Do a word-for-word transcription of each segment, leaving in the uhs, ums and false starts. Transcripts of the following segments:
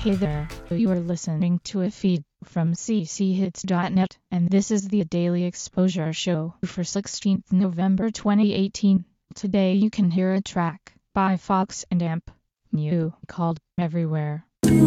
Hey there, you are listening to a feed from c c hits dot net, and this is the Daily Exposure Show for sixteenth November twenty eighteen. Today you can hear a track by Fox and Amp, new, called Everywhere.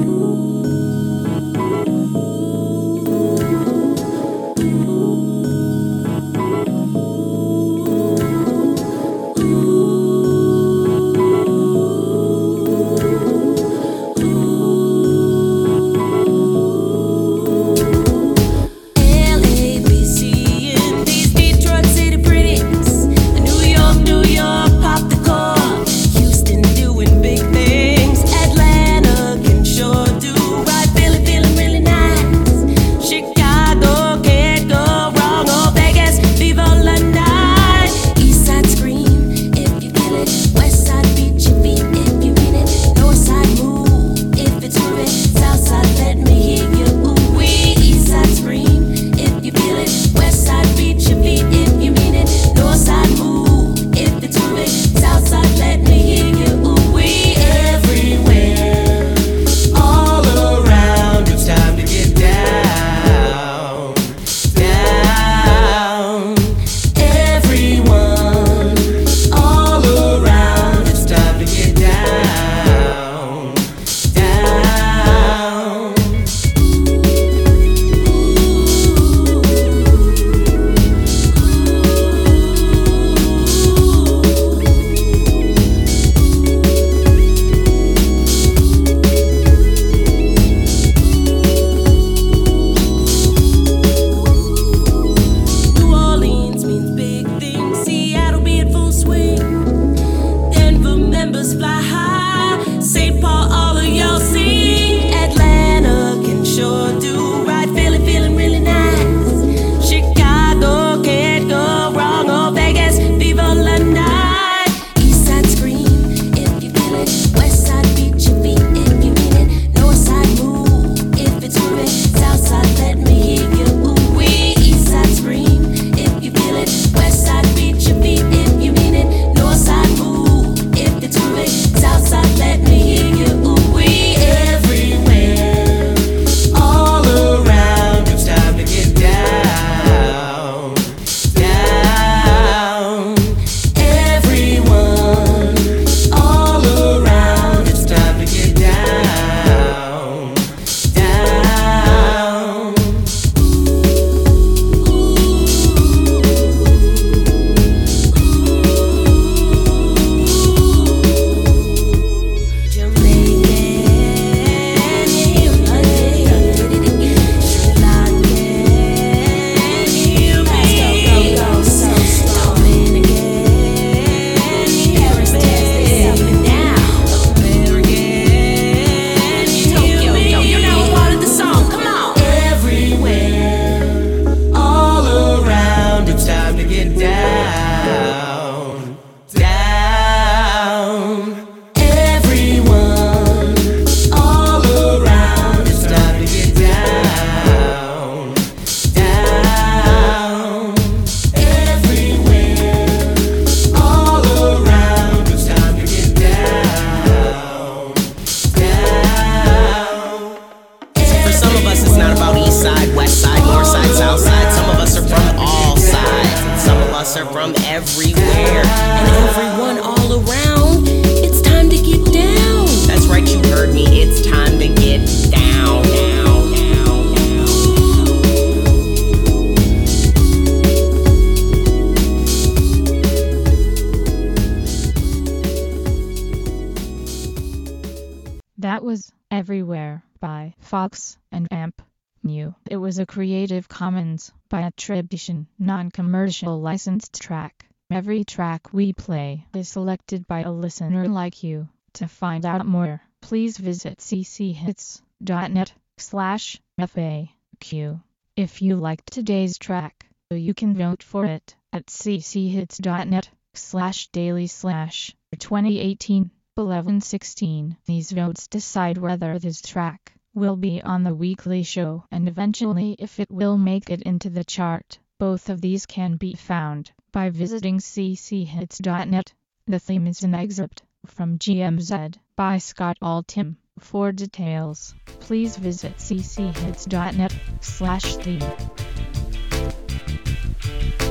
Are from everywhere and everyone all around. It's time to get down. That's right, you heard me. It's time to get down, down, down, down. That was Everywhere by Fox and Amp, new. It was a Creative Commons by attribution, non-commercial licensed track. Every track we play is selected by a listener like you. To find out more, please visit c c hits dot net slash F A Q. If you liked today's track, you can vote for it at c c hits dot net slash daily slash twenty eighteen eleven sixteen. These votes decide whether this track will be on the weekly show and eventually if it will make it into the chart. Both of these can be found by visiting c c hits dot net. The theme is an excerpt from G M Z by Scott Altham For details, please visit c c hits dot net slash theme.